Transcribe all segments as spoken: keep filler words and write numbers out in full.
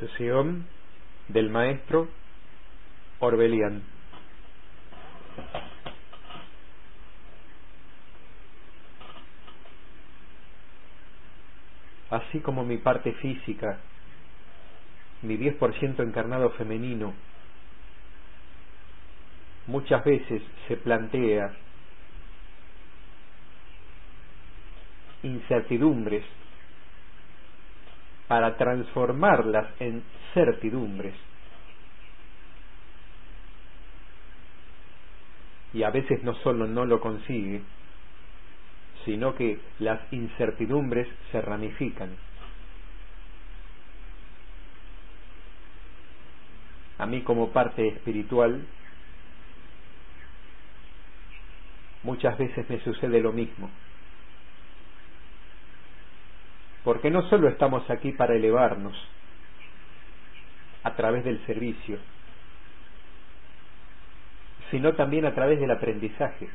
Sesión del maestro Orbelian. Así como mi parte física, mi diez por ciento encarnado femenino, muchas veces se plantea incertidumbres para transformarlas en certidumbres, y a veces no solo no lo consigue, sino que las incertidumbres se ramifican. A mí, como parte espiritual, muchas veces me sucede lo mismo, porque no solo estamos aquí para elevarnos a través del servicio, sino también a través del aprendizaje.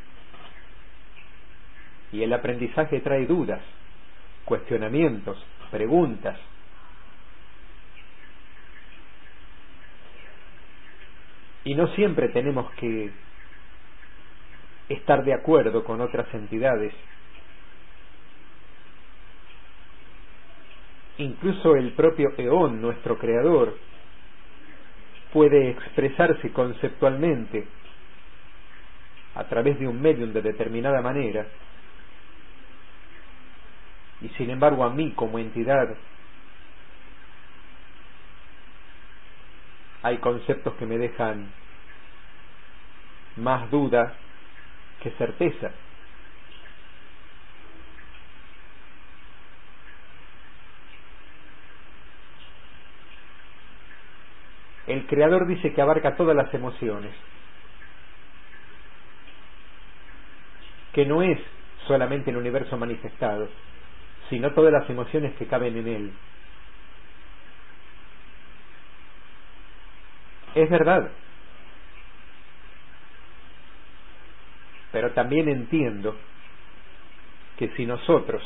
Y el aprendizaje trae dudas, cuestionamientos, preguntas. Y no siempre tenemos que estar de acuerdo con otras entidades. Incluso el propio Eón, nuestro creador, puede expresarse conceptualmente a través de un medium de determinada manera, y sin embargo a mí como entidad hay conceptos que me dejan más duda que certeza. El creador dice que abarca todas las emociones, que no es solamente el universo manifestado, sino todas las emociones que caben en él. Es verdad, pero también entiendo que si nosotros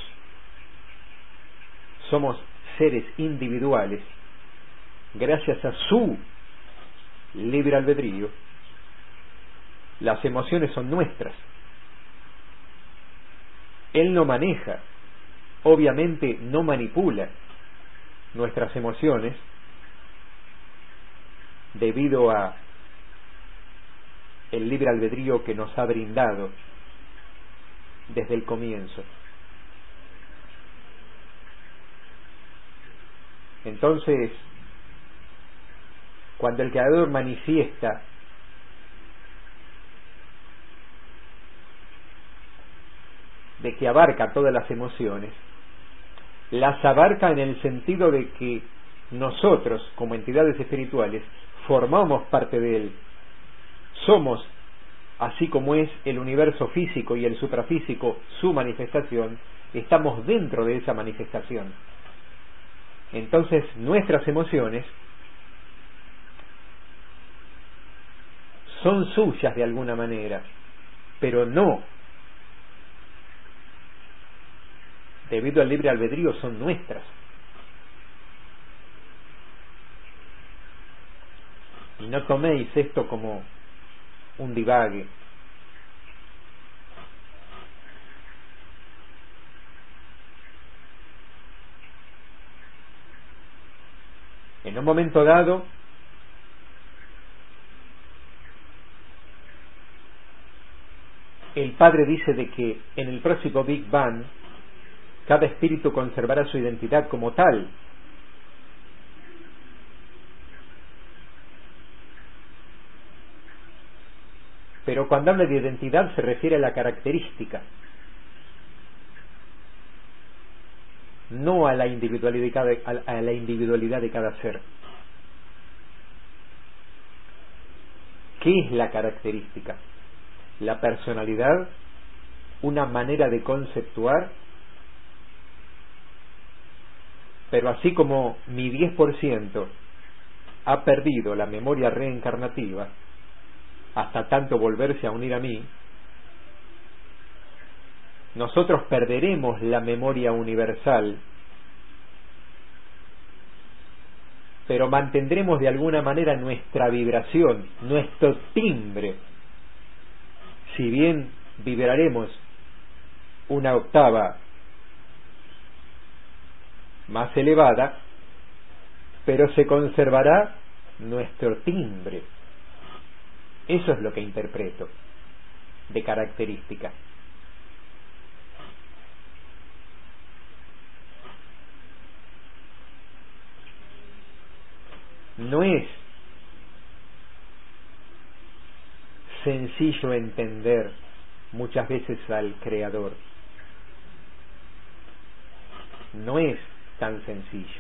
somos seres individuales, gracias a su libre albedrío, las emociones son nuestras. Él no maneja, obviamente no manipula nuestras emociones debido a el libre albedrío que nos ha brindado desde el comienzo. Entonces, cuando el creador manifiesta de que abarca todas las emociones, las abarca en el sentido de que nosotros, como entidades espirituales, formamos parte de él. Somos, así como es el universo físico y el suprafísico, su manifestación, estamos dentro de esa manifestación. Entonces, nuestras emociones son suyas de alguna manera, pero no, debido al libre albedrío, son nuestras. Y no toméis esto como un divague. En un momento dado, el Padre dice de que en el próximo Big Bang cada espíritu conservará su identidad como tal. Pero cuando habla de identidad se refiere a la característica, no a la individualidad de cada, a la individualidad de cada ser. ¿Qué es la característica? La personalidad, una manera de conceptuar, pero así como mi diez por ciento ha perdido la memoria reencarnativa hasta tanto volverse a unir a mí, nosotros perderemos la memoria universal pero mantendremos de alguna manera nuestra vibración, nuestro timbre. Si bien vibraremos una octava más elevada, pero se conservará nuestro timbre. Eso es lo que interpreto de característica. No es sencillo entender muchas veces al Creador. No es tan sencillo.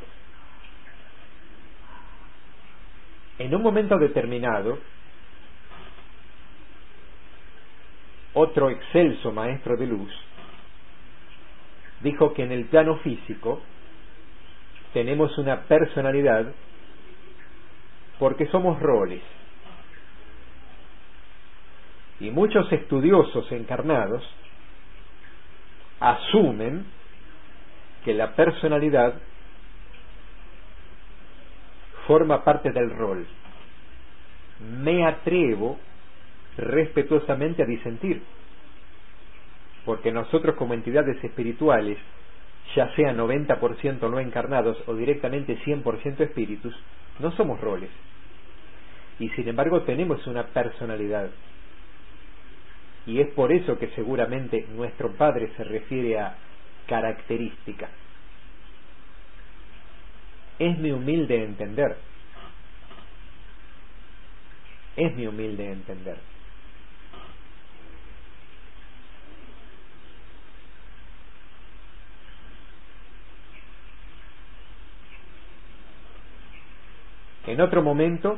En un momento determinado, otro excelso maestro de luz dijo que en el plano físico tenemos una personalidad porque somos roles. Y muchos estudiosos encarnados asumen que la personalidad forma parte del rol. Me atrevo respetuosamente a disentir, porque nosotros como entidades espirituales, ya sea noventa por ciento no encarnados o directamente cien por ciento espíritus, no somos roles, y sin embargo tenemos una personalidad, y es por eso que seguramente nuestro Padre se refiere a característica. Es mi humilde entender, es mi humilde entender. En otro momento,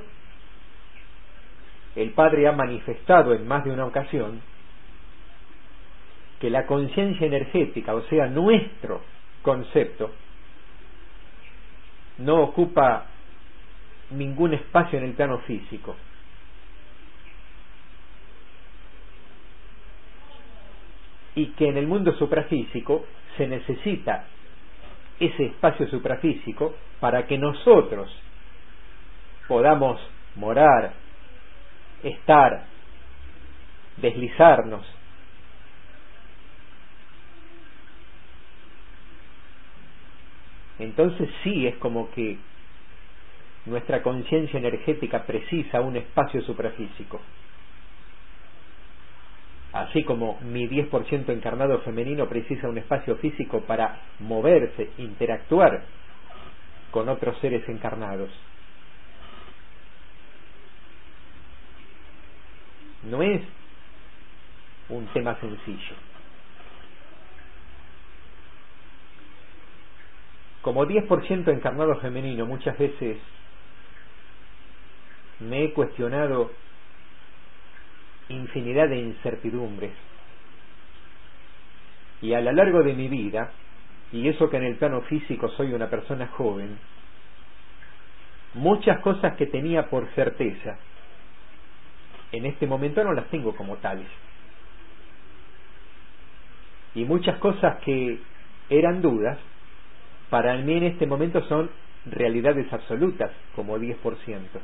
el Padre ha manifestado en más de una ocasión que la conciencia energética, o sea, nuestro concepto, no ocupa ningún espacio en el plano físico. Y que en el mundo suprafísico se necesita ese espacio suprafísico para que nosotros podamos morar, estar, deslizarnos. Entonces sí es como que nuestra conciencia energética precisa un espacio suprafísico. Así como mi diez por ciento encarnado femenino precisa un espacio físico para moverse, interactuar con otros seres encarnados. No es un tema sencillo. Como diez por ciento encarnado femenino, muchas veces me he cuestionado infinidad de incertidumbres. Y a lo largo de mi vida, y eso que en el plano físico soy una persona joven, muchas cosas que tenía por certeza, en este momento no las tengo como tales. Y muchas cosas que eran dudas, para mí en este momento son realidades absolutas, como diez por ciento.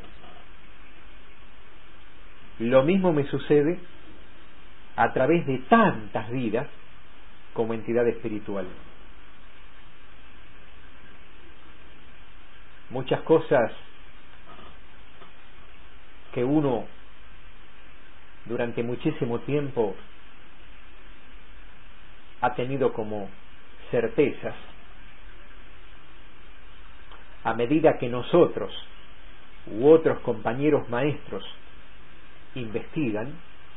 Lo mismo me sucede a través de tantas vidas como entidad espiritual. Muchas cosas que uno durante muchísimo tiempo ha tenido como certezas, a medida que nosotros u otros compañeros maestros investigan,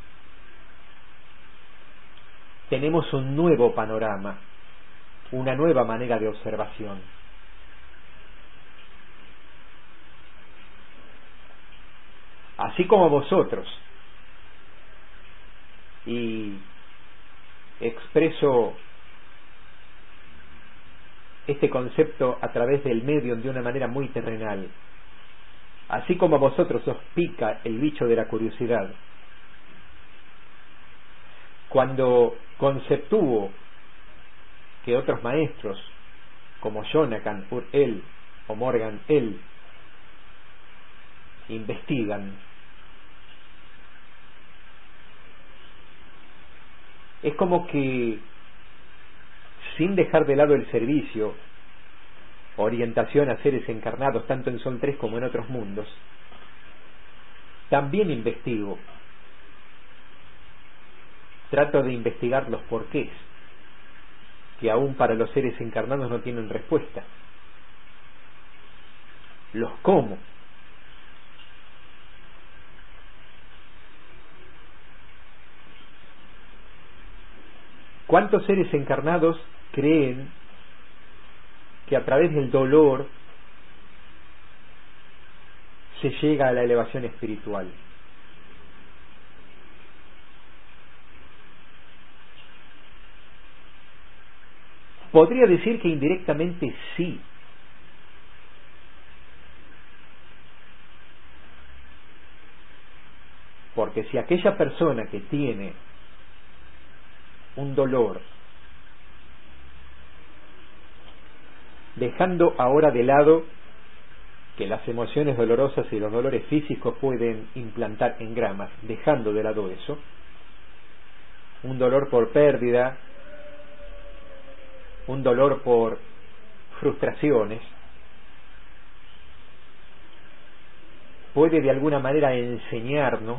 tenemos un nuevo panorama, una nueva manera de observación. Así como vosotros, y expreso este concepto a través del medium de una manera muy terrenal, así como a vosotros os pica el bicho de la curiosidad, cuando conceptúo que otros maestros como Jonathan Ur-El o Morgan El investigan. Es como que, sin dejar de lado el servicio, orientación a seres encarnados, tanto en Sol tres como en otros mundos, también investigo. Trato de investigar los porqués, que aún para los seres encarnados no tienen respuesta. Los cómo. ¿Cuántos seres encarnados creen que a través del dolor se llega a la elevación espiritual? Podría decir que indirectamente sí. Porque si aquella persona que tiene un dolor, dejando ahora de lado que las emociones dolorosas y los dolores físicos pueden implantar engramas, dejando de lado eso, un dolor por pérdida, un dolor por frustraciones, puede de alguna manera enseñarnos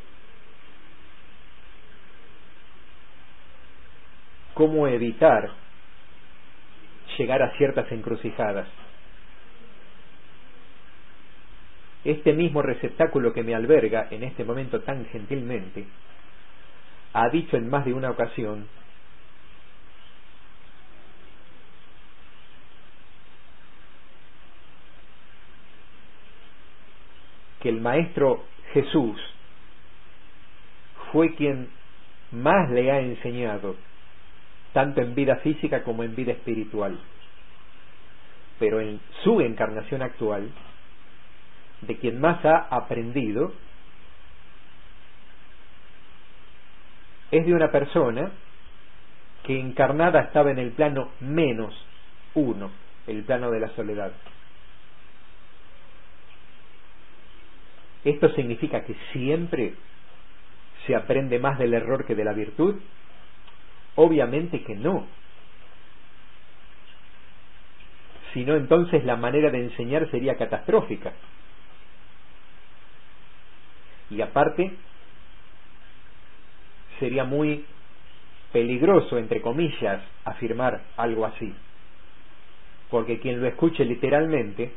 cómo evitar llegar a ciertas encrucijadas. Este mismo receptáculo que me alberga en este momento tan gentilmente ha dicho en más de una ocasión que el Maestro Jesús fue quien más le ha enseñado, tanto en vida física como en vida espiritual. Pero en su encarnación actual, de quien más ha aprendido, es de una persona que encarnada estaba en el plano menos uno, el plano de la soledad. ¿Esto significa que siempre se aprende más del error que de la virtud? Obviamente que no. Si no, entonces la manera de enseñar sería catastrófica. Y aparte, sería muy peligroso, entre comillas, afirmar algo así. Porque quien lo escuche literalmente,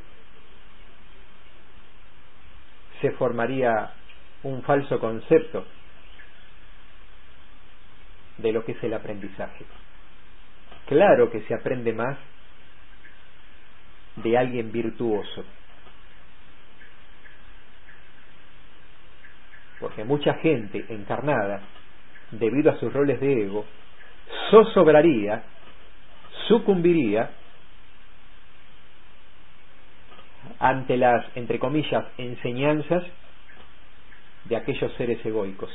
se formaría un falso concepto de lo que es el aprendizaje. Claro que se aprende más de alguien virtuoso, porque mucha gente encarnada, debido a sus roles de ego, zozobraría, sucumbiría ante las, entre comillas, enseñanzas de aquellos seres egoicos.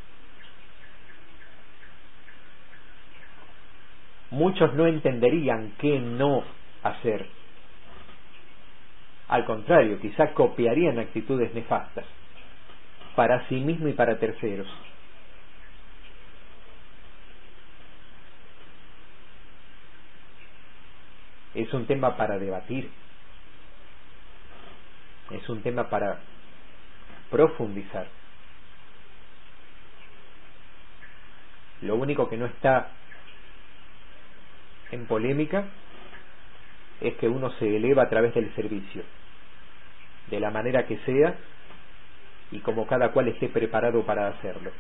Muchos no entenderían qué no hacer. Al contrario, quizá copiarían actitudes nefastas para sí mismo y para terceros. Es un tema para debatir. Es un tema para profundizar. Lo único que no está en polémica es que uno se eleva a través del servicio, de la manera que sea y como cada cual esté preparado para hacerlo.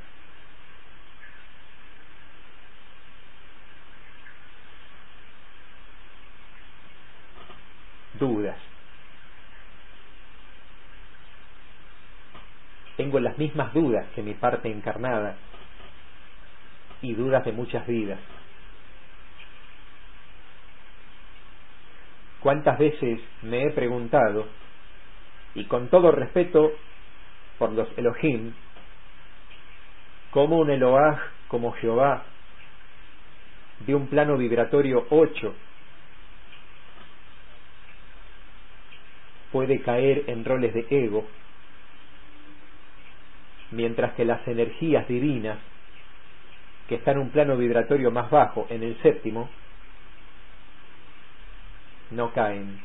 Dudas. Tengo las mismas dudas que mi parte encarnada y dudas de muchas vidas. ¿Cuántas veces me he preguntado, y con todo respeto por los Elohim, cómo un Eloah como Jehová, de un plano vibratorio ocho, puede caer en roles de ego mientras que las energías divinas, que están en un plano vibratorio más bajo, en el séptimo, no caen.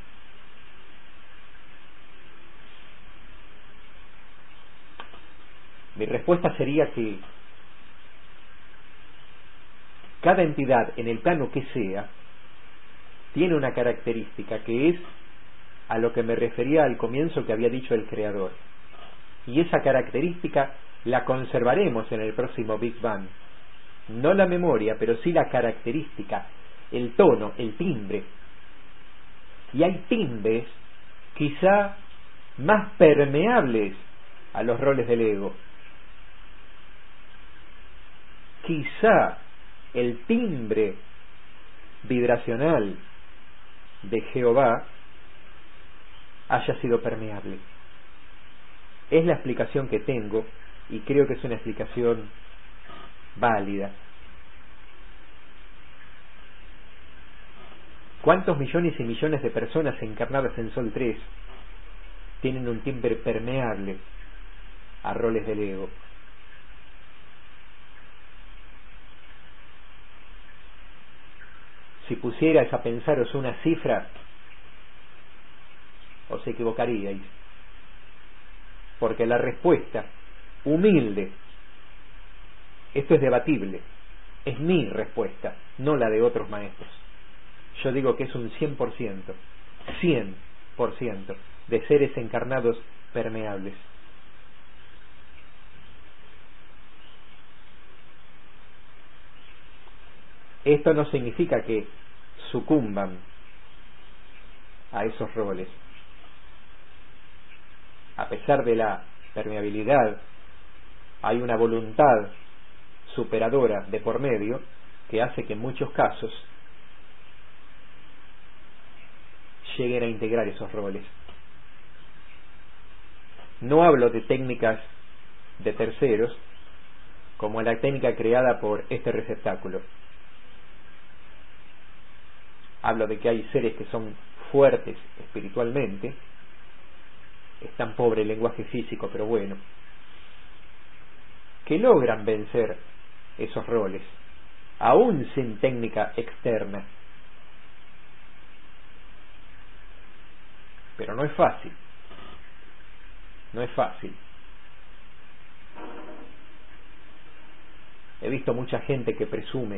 Mi respuesta sería que cada entidad, en el plano que sea, tiene una característica que es a lo que me refería al comienzo que había dicho el Creador. Y esa característica la conservaremos en el próximo Big Bang. No la memoria, pero sí la característica, el tono, el timbre. Y hay timbres quizá más permeables a los roles del ego. Quizá el timbre vibracional de Jehová haya sido permeable. Es la explicación que tengo y creo que es una explicación válida. ¿Cuántos millones y millones de personas encarnadas en Sol tres tienen un timbre permeable a roles del ego? Si pusierais a pensaros una cifra, os equivocaríais, porque la respuesta humilde, esto es debatible, es mi respuesta, no la de otros maestros. Yo digo que es un cien por ciento, cien por ciento de seres encarnados permeables. Esto no significa que sucumban a esos roles. A pesar de la permeabilidad, hay una voluntad superadora de por medio que hace que en muchos casos lleguen a integrar esos roles. No hablo de técnicas de terceros como la técnica creada por este receptáculo. Hablo de que hay seres que son fuertes espiritualmente, es tan pobre el lenguaje físico, pero bueno, que logran vencer esos roles, aún sin técnica externa. Pero no es fácil, no es fácil. He visto mucha gente que presume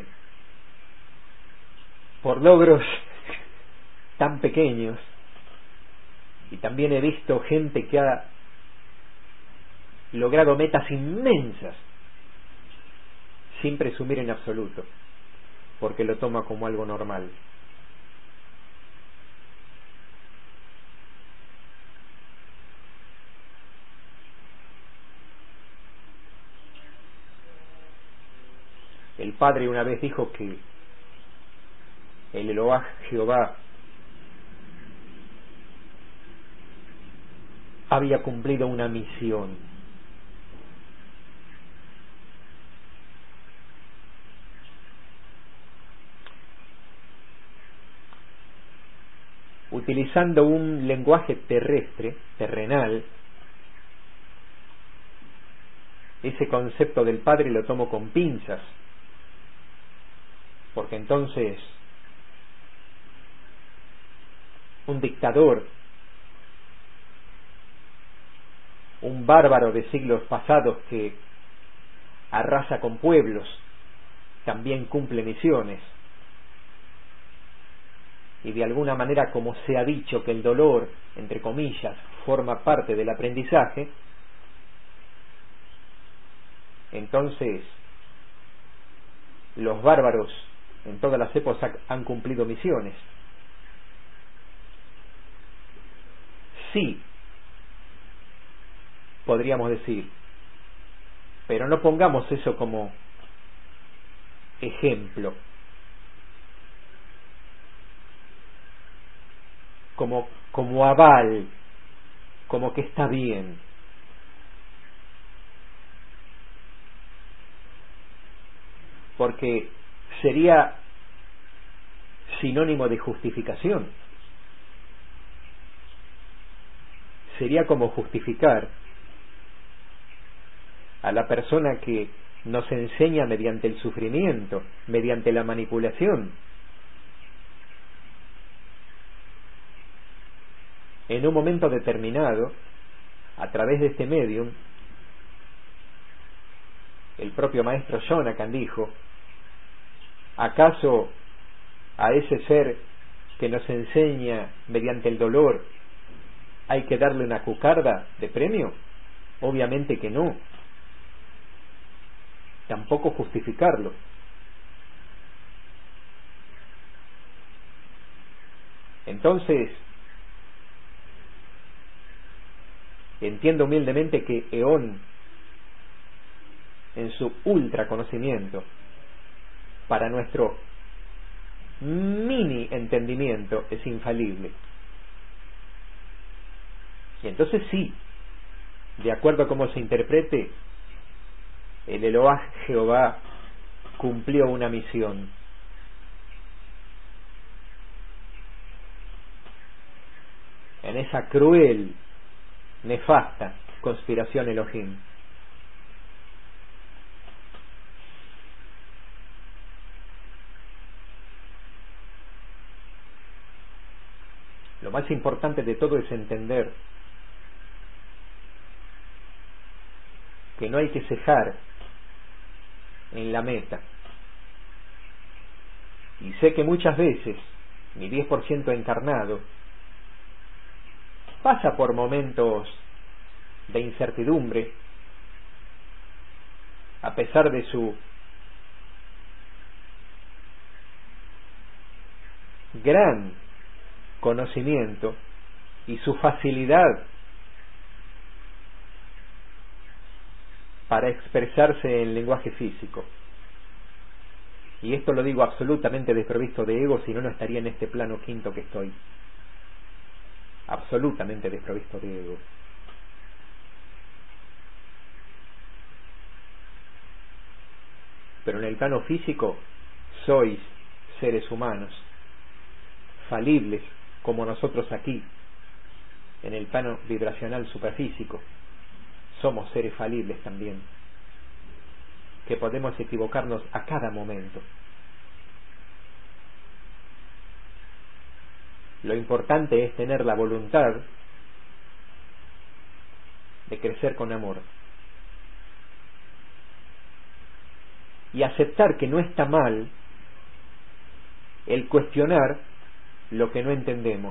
por logros tan pequeños, y también he visto gente que ha logrado metas inmensas sin presumir en absoluto, porque lo toma como algo normal. El Padre una vez dijo que el Elohá Jehová había cumplido una misión. Utilizando un lenguaje terrestre, terrenal, ese concepto del Padre lo tomo con pinzas, porque entonces un dictador, un bárbaro de siglos pasados que arrasa con pueblos, también cumple misiones. Y de alguna manera, como se ha dicho que el dolor, entre comillas, forma parte del aprendizaje, entonces los bárbaros en todas las épocas han cumplido misiones. Sí, podríamos decir, pero no pongamos eso como ejemplo, como, como aval, como que está bien. Porque sería sinónimo de justificación. Sería como justificar a la persona que nos enseña mediante el sufrimiento, mediante la manipulación. En un momento determinado, a través de este medium, el propio maestro Jonathan dijo: ¿acaso a ese ser que nos enseña mediante el dolor hay que darle una cucarda de premio? Obviamente que no. Tampoco justificarlo. Entonces, entiendo humildemente que Eón, en su ultra conocimiento, para nuestro mini entendimiento, es infalible. Y entonces sí, de acuerdo a cómo se interprete, el Eloah Jehová cumplió una misión. En esa cruel, nefasta conspiración Elohim. Lo más importante de todo es entender que no hay que cejar en la meta. Y sé que muchas veces mi diez por ciento encarnado pasa por momentos de incertidumbre, a pesar de su gran conocimiento y su facilidad para expresarse en lenguaje físico. Y esto lo digo absolutamente desprovisto de ego, si no, no estaría en este plano quinto que estoy. Absolutamente desprovisto de ego. Pero en el plano físico sois seres humanos, falibles como nosotros aquí. En el plano vibracional superfísico somos seres falibles también, que podemos equivocarnos a cada momento. Lo importante es tener la voluntad de crecer con amor y aceptar que no está mal el cuestionar lo que no entendemos.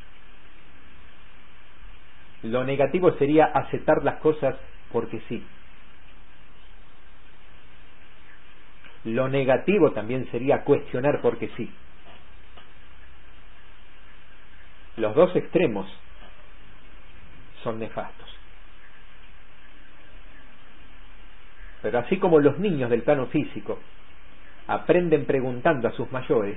Lo negativo sería aceptar las cosas porque sí. Lo negativo también sería cuestionar porque sí. Los dos extremos son nefastos. Pero así como los niños del plano físico aprenden preguntando a sus mayores,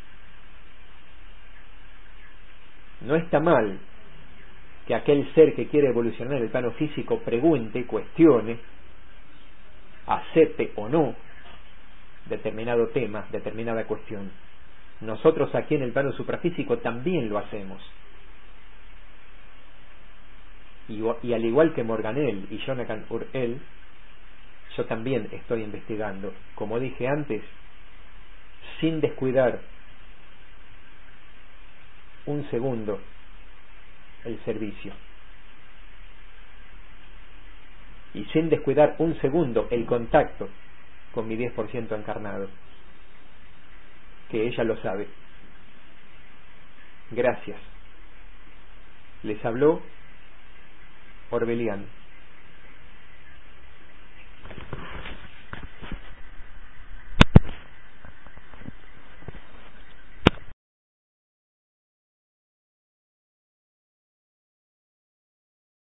no está mal que aquel ser que quiere evolucionar en el plano físico pregunte, cuestione, acepte o no determinado tema, determinada cuestión. Nosotros aquí en el plano suprafísico también lo hacemos. Y, y al igual que Morganel y Jonathan Ur-El, yo también estoy investigando, como dije antes, sin descuidar un segundo el servicio. Y sin descuidar un segundo el contacto con mi diez por ciento encarnado, que ella lo sabe. Gracias. Les habló Orbelian.